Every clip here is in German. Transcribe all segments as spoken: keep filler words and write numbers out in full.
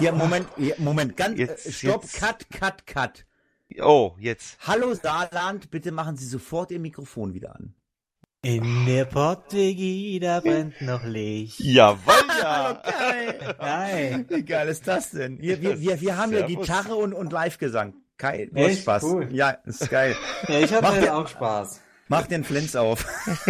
Hier, Moment, hier, Moment, ganz, Jetzt, äh, stopp, jetzt. cut, cut, cut. Oh, jetzt. Hallo Saarland, bitte machen Sie sofort Ihr Mikrofon wieder an. In der Pottwegi, da brennt noch Licht. Jawohl, ja. Geil. Hi. Wie geil ist das denn? Wir, wir, wir, wir haben ja Servus. Gitarre und, und Live-Gesang. Kai, du hast Echt? Spaß. Cool. Ja, ist geil. Ja, ich Mach hatte dir- auch Spaß. Mach den Flens auf.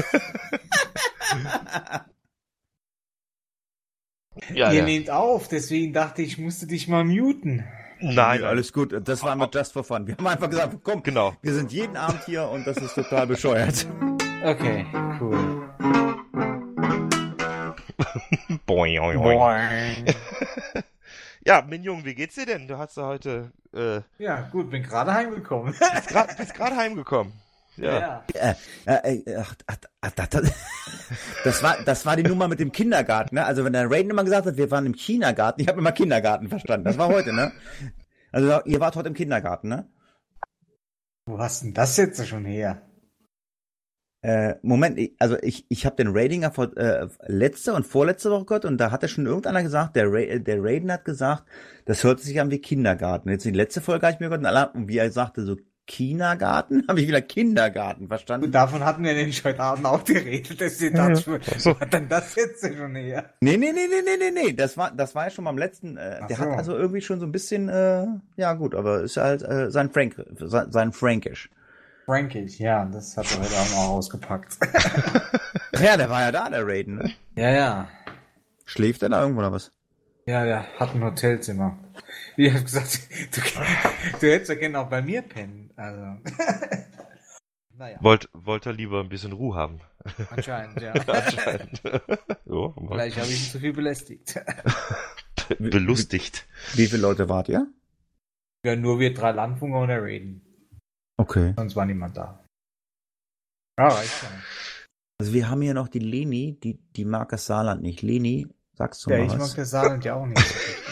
Ja, Ihr ja. nehmt auf, deswegen dachte ich, ich musste dich mal muten. Nein, Ja, alles gut. Das war mit Just for Fun. Wir haben einfach gesagt, komm, Genau. wir sind jeden Abend hier und das ist total bescheuert. Okay, cool. Boing, boing, boing. Ja, Minjung, wie geht's dir denn? Du hast ja heute, äh, Ja, gut, bin gerade heimgekommen. bist grad- bist gerade heimgekommen. Ja. Äh, äh, äh, ach, ach, ach, das, das, das war, das war die Nummer mit dem Kindergarten, ne? Also wenn der Raiden immer gesagt hat, wir waren im Kindergarten, ich habe immer Kindergarten verstanden. Das war heute, ne? Also ihr wart heute im Kindergarten, ne? Wo hast denn das jetzt schon her? Äh, Moment, ich, also ich, ich habe den Raidinger vor, äh, letzte und vorletzte Woche gehört und da hatte schon irgendeiner gesagt, der, Ra der Raiden hat gesagt, das hört sich an wie Kindergarten. Jetzt die letzte Folge habe ich mir gehört und, alle, und wie er sagte, so Kindergarten, habe ich wieder Kindergarten verstanden. Und davon hatten wir nämlich heute Abend auch geredet, deswegen dachte ich mir, wo hat denn das jetzt schon her? Nee, nee, nee, nee, nee, nee, nee, das war, das war ja schon beim letzten, äh, Ach der so. hat also irgendwie schon so ein bisschen, äh, ja gut, aber ist halt äh, sein Frank, sein, sein Fränkisch. Frankish, ja, das hat er heute Abend auch ausgepackt. Ja, der war ja da, der Raiden, ne? Ja, ja. Schläft er da irgendwo oder was? Ja, ja, hat ein Hotelzimmer. Wie ich hab gesagt, du, du hättest ja gerne auch bei mir pennen. Also. Naja, Wollt, wollt er lieber ein bisschen Ruhe haben? anscheinend, ja. Anscheinend. Jo, aber Vielleicht habe ich ihn zu viel belästigt. be- belustigt. Wie viele Leute wart ihr? Ja, nur wir drei Landfunker und der Raiden. Okay. Sonst war niemand da. Ja, reicht ja. Also wir haben hier noch die Leni, die, die mag das Saarland nicht. Leni, sagst du Ja, mal ich was? mag das Saarland ja auch nicht.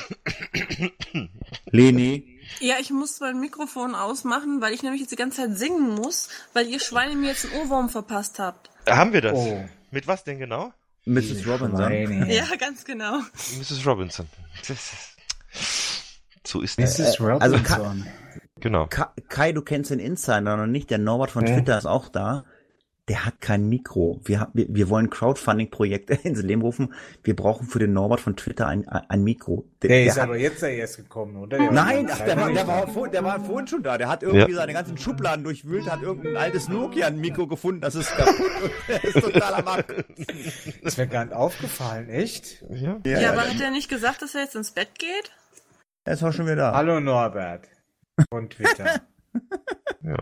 Leni, Ja, ich muss mein Mikrofon ausmachen, weil ich nämlich jetzt die ganze Zeit singen muss, weil ihr Schweine mir jetzt einen Ohrwurm verpasst habt. Haben wir das? Oh. Mit was denn genau? Misses Robinson. Schweine. Ja, ganz genau. Misses Robinson. Das ist, so ist Misses das. also Robinson. Genau. Ka Kai, du kennst den Insider noch nicht, der Norbert von Ja. Twitter ist auch da. Der hat kein Mikro. Wir, haben- wir, wir wollen Crowdfunding-Projekt ins Leben rufen. Wir brauchen für den Norbert von Twitter ein, ein Mikro. Der ist hat- aber jetzt ja erst gekommen, oder? Der Nein, war ach, der, war, der, war vor, der war vorhin schon da. Der hat irgendwie Ja. seine ganzen Schubladen durchwühlt, hat irgendein altes Nokia-Mikro gefunden, das ist kaputt und der ist total am Ab. ist mir gar nicht aufgefallen, echt? Ja. Ja, Ja, aber hat er nicht gesagt, dass er jetzt ins Bett geht? er ist auch schon wieder da. Hallo Norbert. Von Twitter. ja.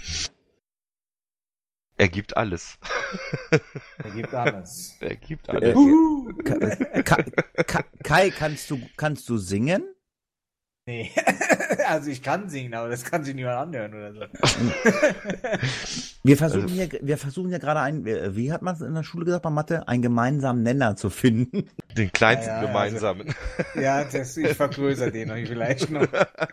Er gibt alles. Er gibt alles. Er gibt Äh, alles. Ka Ka Ka Kai, kannst du, kannst du singen? Nee. Also ich kann singen, aber das kann sich niemand anhören oder so. Wir versuchen Also- hier, wir versuchen hier gerade ein, wie hat man es in der Schule gesagt bei Mathe, einen gemeinsamen Nenner zu finden. Den kleinsten Ja, ja, gemeinsamen. Ja, das, ich vergrößere den euch vielleicht noch.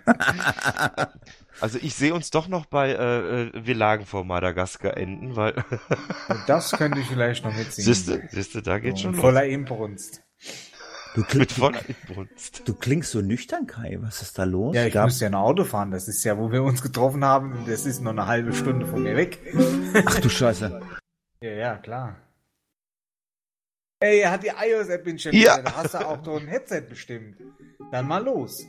Also ich sehe uns doch noch bei äh, äh, Wir lagen vor Madagaskar enden, weil Und das könnte ich vielleicht noch mitsingen. siehste, siehste, da geht So, schon los. voller Inbrunst. Du, kling, Mit voller Inbrunst. du klingst so nüchtern, Kai. Was ist da los? Ja, ich Gab- muss ja ein Auto fahren. Das ist ja, wo wir uns getroffen haben. Das ist noch eine halbe Stunde von mir weg. Ach du Scheiße. Ja, ja, klar. Ey, er hat die iOS-App installiert. Ja. Da hast du auch doch ein Headset bestimmt. Dann mal los.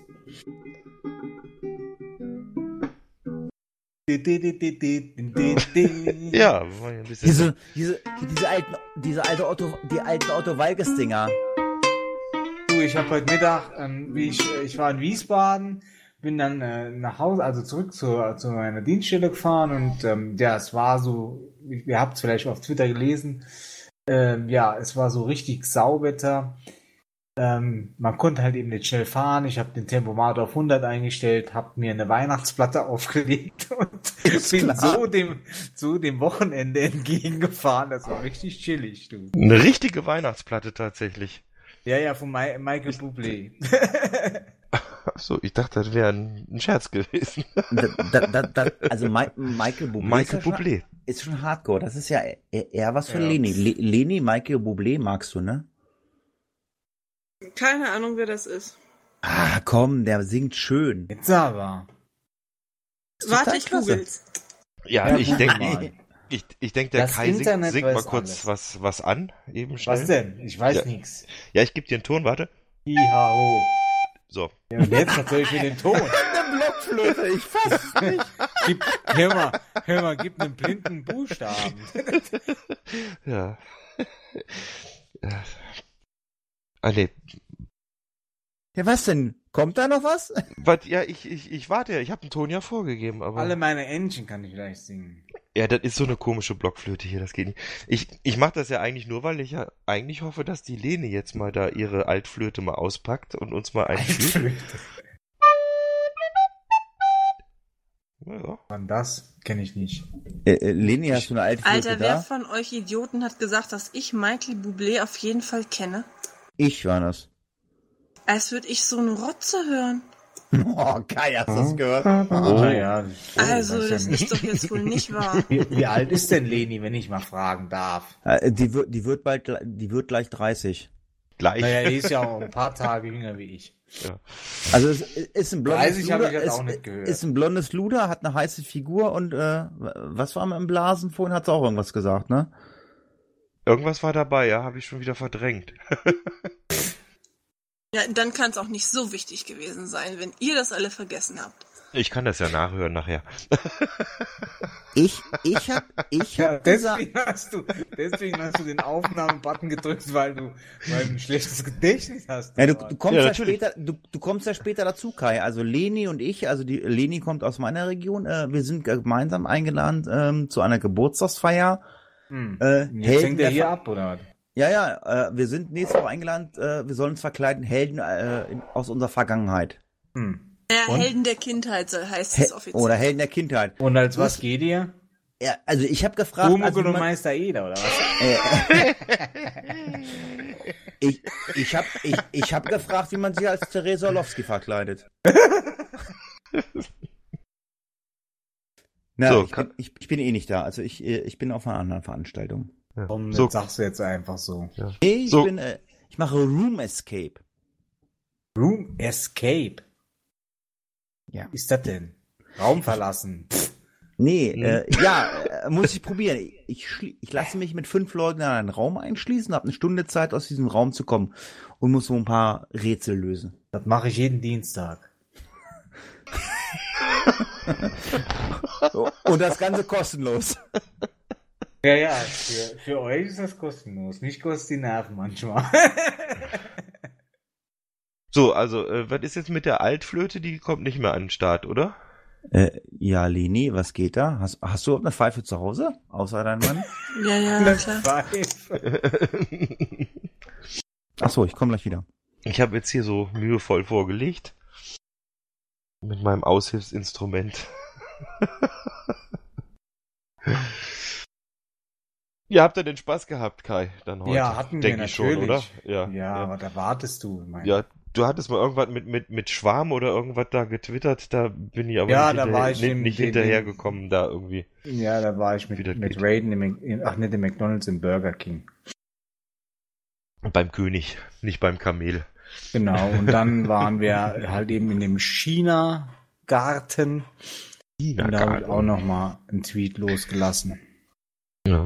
Ja, wir wollen ja ein bisschen. Diese, diese, diese alten, diese alte Otto, die alten Otto Walkes-Dinger. Du, ich habe heute Mittag, ähm, wie ich, ich war in Wiesbaden, bin dann äh, nach Hause, also zurück zu, zu meiner Dienststelle gefahren und ähm, ja, es war so, ihr habt es vielleicht auf Twitter gelesen, ähm, ja, es war so richtig Sauwetter. Ähm, man konnte halt eben nicht schnell fahren. Ich habe den Tempomat auf hundert eingestellt, habe mir eine Weihnachtsplatte aufgelegt und Ist bin klar. so dem, so dem Wochenende entgegengefahren. Das war richtig chillig, du. Eine richtige Weihnachtsplatte tatsächlich. Ja, ja, von Ma Michael Bublé. Achso, ich dachte, das wäre ein, ein Scherz gewesen. Da, da, da, da, also Mi Michael Bublé, Michael ist, ja schon, Bublé. ist schon Hardcore. Das ist ja eher, eher was für Ja. Leni. Le Leni, Michael Bublé magst du, ne? Keine Ahnung, wer das ist. Ah, komm, der singt schön. Jetzt aber. Warte, ich google's. Ja, Ja, ich google denke, mal. ich, ich denk, der Das Kai singt, Internet singt mal weiß kurz alles. was, was an. Eben schnell. Was denn? Ich weiß Ja. nichts. Ja, ich gebe dir einen Ton, warte. Hi-ha-ho. So. Ja, und jetzt natürlich mit dem Ton. Eine Blockflöte, ich fass es nicht. Gib, hör mal, hör mal, gib einen blinden Buchstaben. Ja. Ja. Ah, nee. Ja, was denn? Kommt da noch was? Was, ja, ich, ich, ich warte ja. Ich habe einen Ton ja vorgegeben, aber... Alle meine Entchen kann ich gleich singen. Ja, das ist so eine komische Blockflöte hier, das geht nicht. Ich, ich mache das ja eigentlich nur, weil ich ja eigentlich hoffe, dass die Lene jetzt mal da ihre Altflöte mal auspackt und uns mal einspielt. Ja. Wann das? Kenne ich nicht. Äh, äh, Leni, hast du eine alte Flöte Alter, wer da? von euch Idioten hat gesagt, dass ich Michael Bublé auf jeden Fall kenne? Ich war das. Als würde ich so eine Rotze hören. Oh, Kai, hast du das gehört? Oh. Ja, Also, weiß das ja nicht. ist doch jetzt wohl nicht wahr. Wie, wie alt ist denn Leni, wenn ich mal fragen darf? Äh, Die wird, die wird bald, die wird gleich dreißig. Gleich. Naja, die ist ja auch ein paar Tage jünger wie ich. Ja. Also es ist ein blondes dreißig habe Luder, ich jetzt ist, auch nicht gehört. ist ein blondes Luder, hat eine heiße Figur und äh, was war im Blasen vorhin? Hat sie auch irgendwas gesagt, ne? Irgendwas war dabei, ja, habe ich schon wieder verdrängt. Ja, dann kann es auch nicht so wichtig gewesen sein, wenn ihr das alle vergessen habt. Ich kann das ja nachhören nachher. Ich, ich hab, ich Ja, hab gesagt, deswegen hast du, deswegen hast du den Aufnahmebutton gedrückt, weil du, weil du ein schlechtes Gedächtnis hast. ja, du, du kommst Ja, ja, natürlich. später, du, du kommst ja später dazu, Kai. Also Leni und ich, also die Leni kommt aus meiner Region. Äh, wir sind gemeinsam eingeladen ähm, zu einer Geburtstagsfeier. Hm. Äh, Jetzt Helden hängt er der hier Ver- ab, oder was? Ja, ja, äh, wir sind nächste Woche eingeladen. Äh, wir sollen uns verkleiden, Helden äh, in, aus unserer Vergangenheit. Hm. Ja, Und? Helden der Kindheit so heißt He es offiziell. oder Helden der Kindheit. Und als was geht ihr? Ja, also ich habe gefragt, Pumuckl also, und man, Meister Eder, oder was? ich ich habe ich, ich hab gefragt, wie man sich als Theresa Orlowski verkleidet. Na, So, ich, kann- bin, ich, ich bin eh nicht da. Also ich äh, ich bin auf einer anderen Veranstaltung. Ja. Komm, das So, sagst du jetzt einfach so. Nee, ich So. bin äh, ich mache Room Escape. Room Escape. Ja. Ist das denn? Raum verlassen. Pff. Nee, Hm. äh, ja, äh, muss ich probieren. Ich, schli- ich lasse mich mit fünf Leuten in einen Raum einschließen, habe eine Stunde Zeit, aus diesem Raum zu kommen und muss so ein paar Rätsel lösen. Das mache ich jeden Dienstag. So, und das Ganze kostenlos. Ja, ja, für, für euch ist das kostenlos. Mich kostet die Nerven manchmal. so, also, äh, was ist jetzt mit der Altflöte? Die kommt nicht mehr an den Start, oder? Äh, ja, Leni, was geht da? Hast, hast du überhaupt eine Pfeife zu Hause? Außer dein Mann? Ja, ja, klar. Pfeife. Ach so, ich komme gleich wieder. Ich habe jetzt hier so mühevoll vorgelegt. Mit meinem Aushilfsinstrument. Ja, habt ihr denn Spaß gehabt, Kai? Dann heute? Ja, hatten wir Denke ich schon, oder? natürlich. Ja, Ja, aber da wartest du. Mein. Ja, du hattest mal irgendwas mit, mit, mit Schwarm oder irgendwas da getwittert, da bin ich aber Ja, nicht, da hinterher, war ich nicht, im- nicht dem- hinterhergekommen da irgendwie. Ja, da war ich mit, Wie das mit geht. Raiden im, in, ach, nicht im McDonalds, im Burger King. Beim König, nicht beim Kamel. Genau, und dann waren wir halt eben in dem China-Garten. Und da habe ich auch nochmal einen Tweet losgelassen. Ja.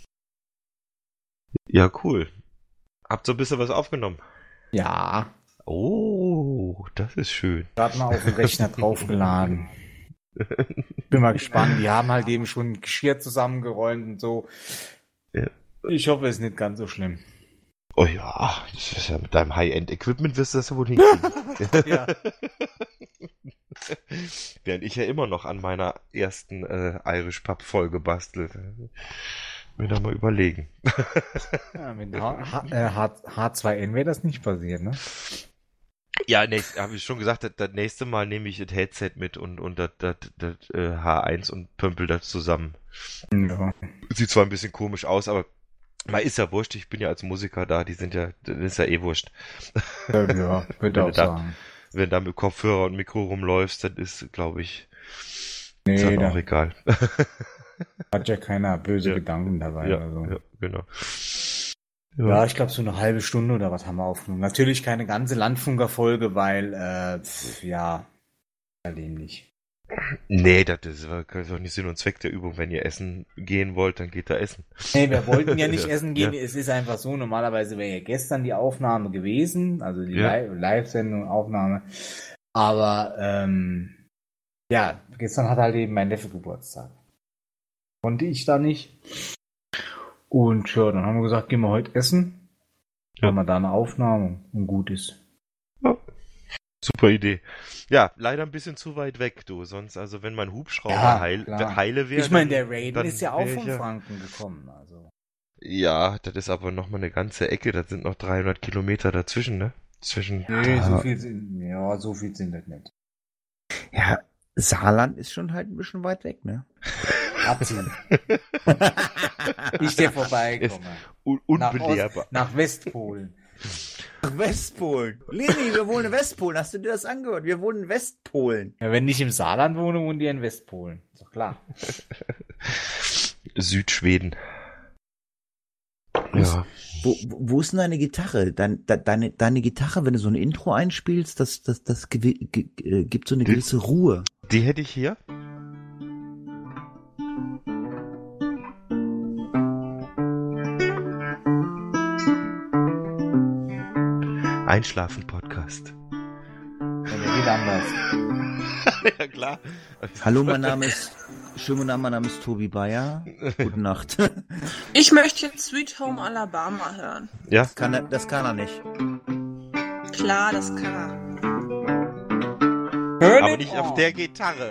Ja, cool. Habt ihr ein bisschen was aufgenommen? Ja, Oh, das ist schön. gerade mal auf den Rechner draufgeladen. Bin mal gespannt. Die haben halt eben schon Geschirr zusammengeräumt und so. Ja. Ich hoffe, es ist nicht ganz so schlimm. Oh ja, das ist ja mit deinem High-End-Equipment wirst du das ja wohl hinkriegen. Ja. Während ich ja immer noch an meiner ersten äh, Irish Pub Folge bastelt. Mir da mal überlegen. Ja, mit H- H- äh, H zwei N wäre das nicht passiert, ne? Ja, habe ich schon gesagt, das, das nächste Mal nehme ich das Headset mit und, und das, das, das äh, H eins und pömpel das zusammen. Ja. Sieht zwar ein bisschen komisch aus, aber mal ist ja wurscht, ich bin ja als Musiker da, die sind ja, das ist ja eh wurscht. Ja, ja, würde Wenn auch du da- sagen. Wenn du da mit Kopfhörer und Mikro rumläufst, das ist, glaube ich, Nee, ist dann da auch egal. hat ja keiner böse Ja. Gedanken dabei Ja, oder so. ja, genau. Ja, ich glaube so eine halbe Stunde oder was haben wir aufgenommen. Natürlich keine ganze Landfunker-Folge, weil, äh, pf, ja, nicht. Nee, das ist doch nicht Sinn und Zweck der Übung. Wenn ihr essen gehen wollt, dann geht da essen. Nee, wir wollten ja nicht Ja. essen gehen. Ja. Es ist einfach so, normalerweise wäre ja gestern die Aufnahme gewesen, also die Ja. Li- Live-Sendung, Aufnahme. Aber, ähm, ja, gestern hat halt eben mein Neffe Geburtstag. Konnte ich da nicht. Und ja, dann haben wir gesagt, gehen wir heute essen. Ja. Haben wir da eine Aufnahme und gut ist. Super Idee. Ja, leider ein bisschen zu weit weg, du. Sonst, also wenn mein Hubschrauber Ja, heil, klar. heile wäre. Ich meine, dann- der Raiden dann ist ja auch wär ich von ja- Franken gekommen. Also. Ja, das ist aber nochmal eine ganze Ecke. Das sind noch dreihundert Kilometer dazwischen, ne? Zwischen. Nee, Ja. so viel sind, ja, so viel sind das nicht. Ja, Saarland ist schon halt ein bisschen weit weg, ne? Abziehen. Ich der vorbeikomme. Un Nach, unbelehrbar. Ost, nach Westpolen. Westpolen. Leni, wir wohnen in Westpolen. Hast du dir das angehört? Wir wohnen in Westpolen. Ja, wenn ich im Saarland wohne, wohnen die in Westpolen. Ist doch klar. Südschweden. Ja. Wo, wo wo ist denn deine Gitarre? Dein, de, deine, deine Gitarre, wenn du so ein Intro einspielst, das, das, das gewi- ge, äh, gibt so eine Die- gewisse Ruhe. Die hätte ich hier. Einschlafen-Podcast. Ja, der geht anders. Ja, klar. Hallo, mein Name ist, schönen guten Abend, mein Name ist Tobi Bayer. Gute Nacht. Ich möchte jetzt Sweet Home Alabama hören. Ja, Kann er, das kann er nicht. Klar, das kann er. Hör aber nicht auf der Gitarre.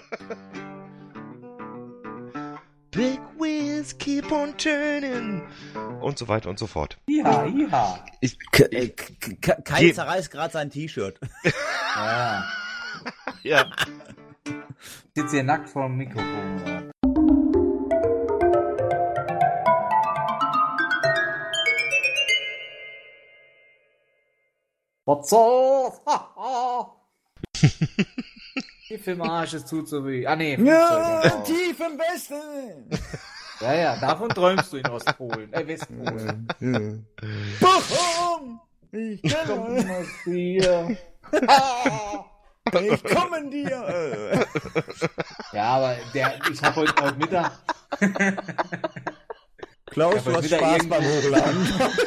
Big wheels keep on turning. Und so weiter und so fort. Ja, ja. Ich, K äh, K K Kai Ge- zerreißt gerade sein T-Shirt. Ja. ja. Sitzt hier nackt vor dem Mikrofon. Oder? Was soll's? Die Filmarsch ist tut so wie. Ah, nee. Ja, Flugzeug, genau. tief im Westen. Ja, ja, davon träumst du in Ostpolen. Äh, Westpolen. Bochum! Ich Komm komme, aus hier. ich komme dir. Ja, aber der, ich habe heute, heute Mittag. Klaus, Ja, du hast wieder Spaß irgendwo- beim Hochladen.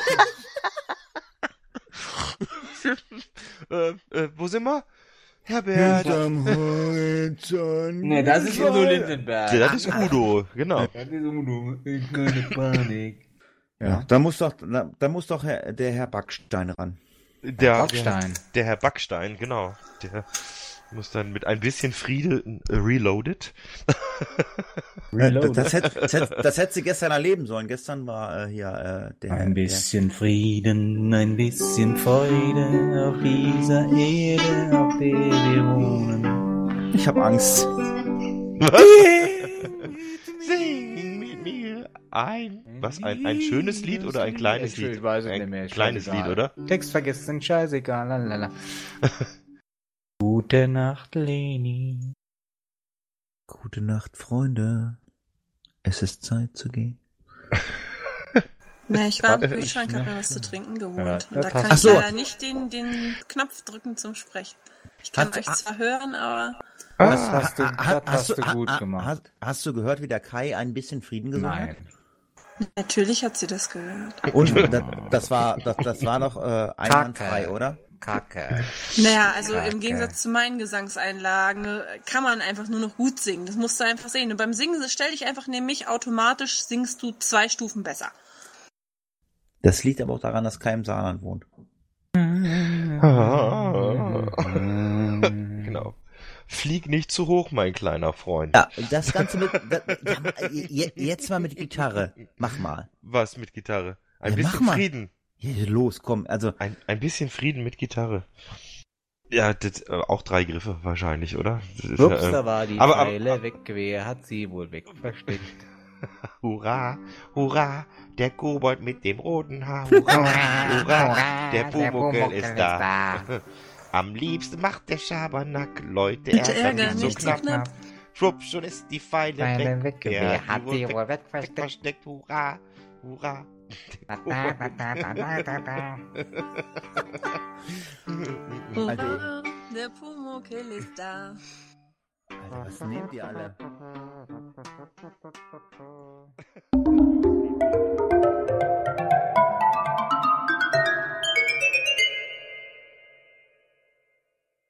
äh, äh, wo sind wir? Herbert. Hinterm Horizont. Nee, das ist Udo Lindenberg. Ja, das ist Udo, genau. Das ist Udo. Keine Panik. Ja, da muss doch, da, da muss doch Herr, der Herr Backstein ran. Der, Backstein. Der, der Herr Backstein, genau. Der muss dann mit ein bisschen Friede äh, reloaded. Reloaded. Das, hätte, das, hätte, das hätte sie gestern erleben sollen. Gestern war äh, hier äh, der Ein bisschen Frieden, ein bisschen Freude auf dieser Erde, auf der wir wohnen. Der, ich habe Angst. Sing mit mir ein. Was, ein, ein schönes Lied oder ein kleines Lied? Ich weiß es Ein nicht mehr. kleines Lied, oder? Text vergessen, scheißegal, lalala. Gute Nacht, Leni. Gute Nacht, Freunde. Es ist Zeit zu gehen. Na, ich war im Warte, Kühlschrank, ich- hab mir was zu trinken geholt. Ja, und das da kann passt. ich Ach so. leider nicht den, den Knopf drücken zum Sprechen. Ich kann Hast- euch zwar hören, aber Das hast du, Ha- das ha- hast du ha- gut ha- gemacht. Hast, hast du gehört, wie der Kai ein bisschen Frieden gesungen Nein. natürlich hat sie das gehört. hat? Und das, das war das, das war doch äh, einwandfrei, oder? Kacke. Naja, also Kacke. im Gegensatz zu meinen Gesangseinlagen äh, kann man einfach nur noch gut singen. Das musst du einfach sehen. Und beim Singen stell dich einfach neben mich, automatisch singst du zwei Stufen besser. Das liegt aber auch daran, dass Kai im Saarland wohnt. Genau. Flieg nicht zu hoch, mein kleiner Freund. Ja, das Ganze mit das, ja, je- jetzt mal mit Gitarre. Mach mal. Was mit Gitarre? Ein Ja, mach bisschen mal. Frieden. Hier, los, komm. Also Ein, ein bisschen Frieden mit Gitarre. Ja, das, äh, auch drei Griffe wahrscheinlich, oder? Das ist, Ups, ja, äh, da war die aber- aber- Pfeile weg. Wer hat sie wohl weg versteckt? Hurra, hurra, der Kobold mit dem roten Haar. Hurra, hurra, der Pumuckl ist da. Am liebsten macht der Schabernack, Leute, Bitte ärgern ärgern, nicht so nicht so knapp. knapp. Schwupp, schon ist die Pfeile Pfeile weg. weg. Wer hat die wohl weg versteckt? versteckt? Hurra, hurra. Hurra, der Pumuckl ist da. Alter, was nehmt ihr alle?